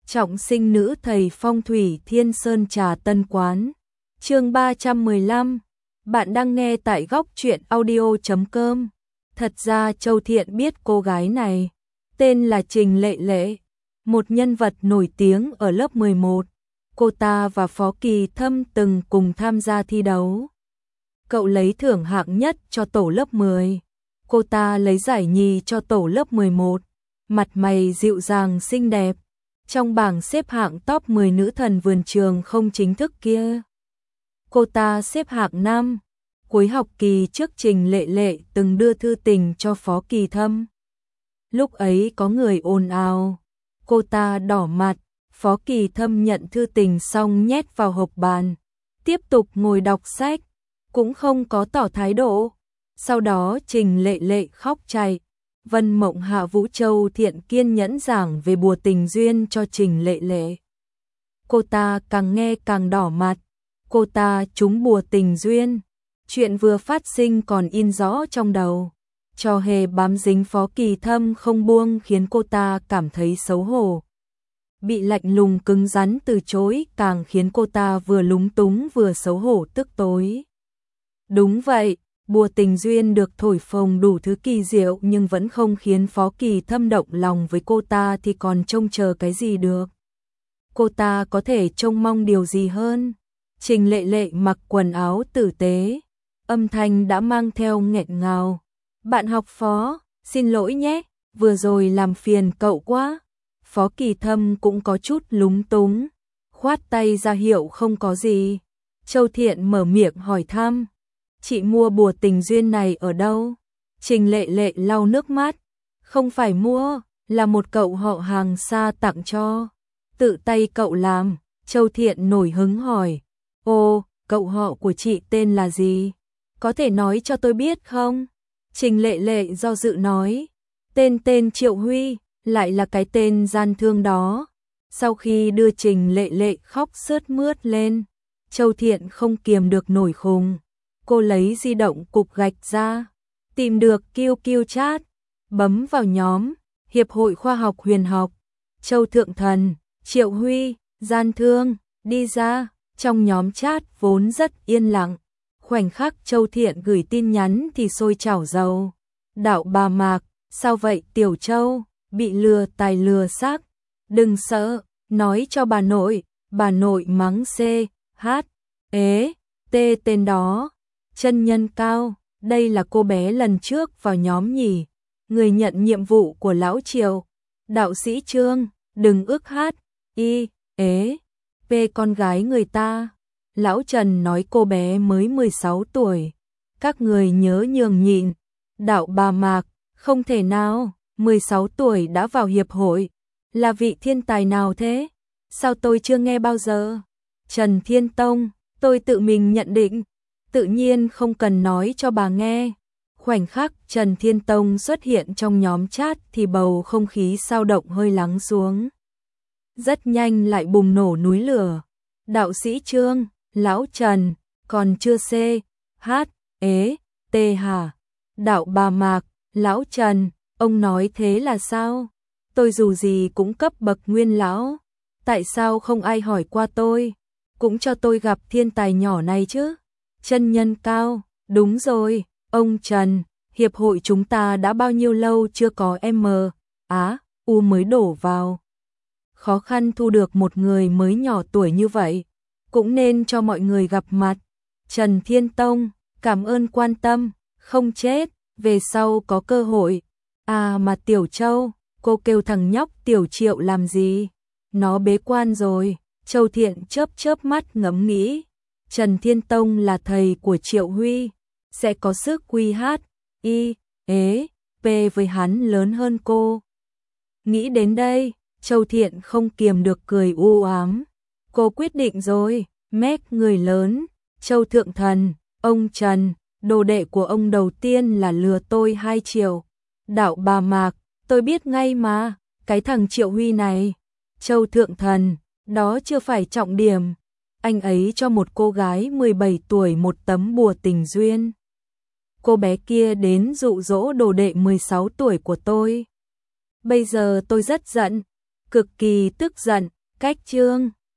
Trọng sinh nữ thầy phong thủy Thiên Sơn Trà Tân Quán. Chương 315. Bạn đang nghe tại góc truyện audio.com. Thật ra Châu Thiện biết cô gái này, tên là Trình Lệ Lệ, một nhân vật nổi tiếng ở lớp 11. Cô ta và Phó Kỳ Thâm từng cùng tham gia thi đấu. Cậu lấy thưởng hạng nhất cho tổ lớp 10. Cô ta lấy giải nhì cho tổ lớp 11. Mặt mày dịu dàng xinh đẹp. Trong bảng xếp hạng top 10 nữ thần vườn trường không chính thức kia, cô ta xếp hạng 5. Cuối học kỳ trước Trình Lệ Lệ từng đưa thư tình cho Phó Kỳ Thâm. Lúc ấy có người ồn ào, cô ta đỏ mặt, Phó Kỳ Thâm nhận thư tình xong nhét vào hộp bàn, tiếp tục ngồi đọc sách, cũng không có tỏ thái độ. Sau đó Trình Lệ Lệ khóc chạy. Vân Mộng Hạ Vũ Châu Thiện kiên nhẫn giảng về bùa tình duyên cho Trình Lệ Lệ. Cô ta càng nghe càng đỏ mặt. Cô ta trúng bùa tình duyên. Chuyện vừa phát sinh còn in rõ trong đầu. Trò hề bám dính Phó Kỳ Thâm không buông khiến cô ta cảm thấy xấu hổ. Bị lạnh lùng cứng rắn từ chối càng khiến cô ta vừa lúng túng vừa xấu hổ tức tối. Đúng vậy. Bùa tình duyên được thổi phồng đủ thứ kỳ diệu nhưng vẫn không khiến Phó Kỳ Thâm động lòng với cô ta thì còn trông chờ cái gì được. Cô ta có thể trông mong điều gì hơn. Trình Lệ Lệ mặc quần áo tử tế, âm thanh đã mang theo nghẹn ngào. Bạn học Phó, xin lỗi nhé, vừa rồi làm phiền cậu quá. Phó Kỳ Thâm cũng có chút lúng túng, khoát tay ra hiệu không có gì. Châu Thiện mở miệng hỏi thăm. Chị mua bùa tình duyên này ở đâu? Trình Lệ Lệ lau nước mắt. Không phải mua, là một cậu họ hàng xa tặng cho. Tự tay cậu làm. Châu Thiện nổi hứng hỏi. Ồ, cậu họ của chị tên là gì? Có thể nói cho tôi biết không? Trình Lệ Lệ do dự nói. Tên Triệu Huy, lại là cái tên gian thương đó. Sau khi đưa Trình Lệ Lệ khóc sướt mướt lên, Châu Thiện không kiềm được nổi khùng. Cô lấy di động cục gạch ra, tìm được QQ chat, bấm vào nhóm Hiệp hội Khoa học Huyền học. Châu Thượng Thần, Triệu Huy, gian thương, đi ra. Trong nhóm chat vốn rất yên lặng, khoảnh khắc Châu Thiện gửi tin nhắn thì sôi trào dầu. Đạo bà Mạc, sao vậy Tiểu Châu, bị lừa tài lừa xác. Đừng sợ, nói cho bà nội mắng C, H, ế, T tên đó. Chân nhân cao, đây là cô bé lần trước vào nhóm nhỉ. Người nhận nhiệm vụ của lão Triều. Đạo sĩ Trương, đừng ước hát, y, ế, p con gái người ta. Lão Trần nói cô bé mới 16 tuổi. Các người nhớ nhường nhịn. Đạo bà Mạc, không thể nào, 16 tuổi đã vào hiệp hội. Là vị thiên tài nào thế? Sao tôi chưa nghe bao giờ? Trần Thiên Tông, tôi tự mình nhận định. Tự nhiên không cần nói cho bà nghe. Khoảnh khắc Trần Thiên Tông xuất hiện trong nhóm chat thì bầu không khí xao động hơi lắng xuống. Rất nhanh lại bùng nổ núi lửa. Đạo sĩ Trương, lão Trần, còn chưa C, H, ế, T hả? Đạo bà Mạc, lão Trần, ông nói thế là sao? Tôi dù gì cũng cấp bậc nguyên lão. Tại sao không ai hỏi qua tôi? Cũng cho tôi gặp thiên tài nhỏ này chứ? Chân nhân cao, đúng rồi, ông Trần, hiệp hội chúng ta đã bao nhiêu lâu chưa có U mới đổ vào. Khó khăn thu được một người mới nhỏ tuổi như vậy, cũng nên cho mọi người gặp mặt. Trần Thiên Tông, cảm ơn quan tâm, không chết, về sau có cơ hội. À mà Tiểu Châu, cô kêu thằng nhóc Tiểu Triệu làm gì? Nó bế quan rồi. Châu Thiện chớp mắt ngẫm nghĩ. Trần Thiên Tông là thầy của Triệu Huy, sẽ có sức quy hát, y, ế, p với hắn lớn hơn cô. Nghĩ đến đây, Châu Thiện không kiềm được cười u ám. Cô quyết định rồi, mét người lớn, Châu Thượng Thần, ông Trần, đồ đệ của ông đầu tiên là lừa tôi 2 triệu. Đạo bà Mạc, tôi biết ngay mà, cái thằng Triệu Huy này. Châu Thượng Thần, đó chưa phải trọng điểm. Anh ấy cho một cô gái 17 tuổi một tấm bùa tình duyên. Cô bé kia đến dụ dỗ đồ đệ 16 tuổi của tôi. Bây giờ tôi rất giận, cực kỳ tức giận, Cách chương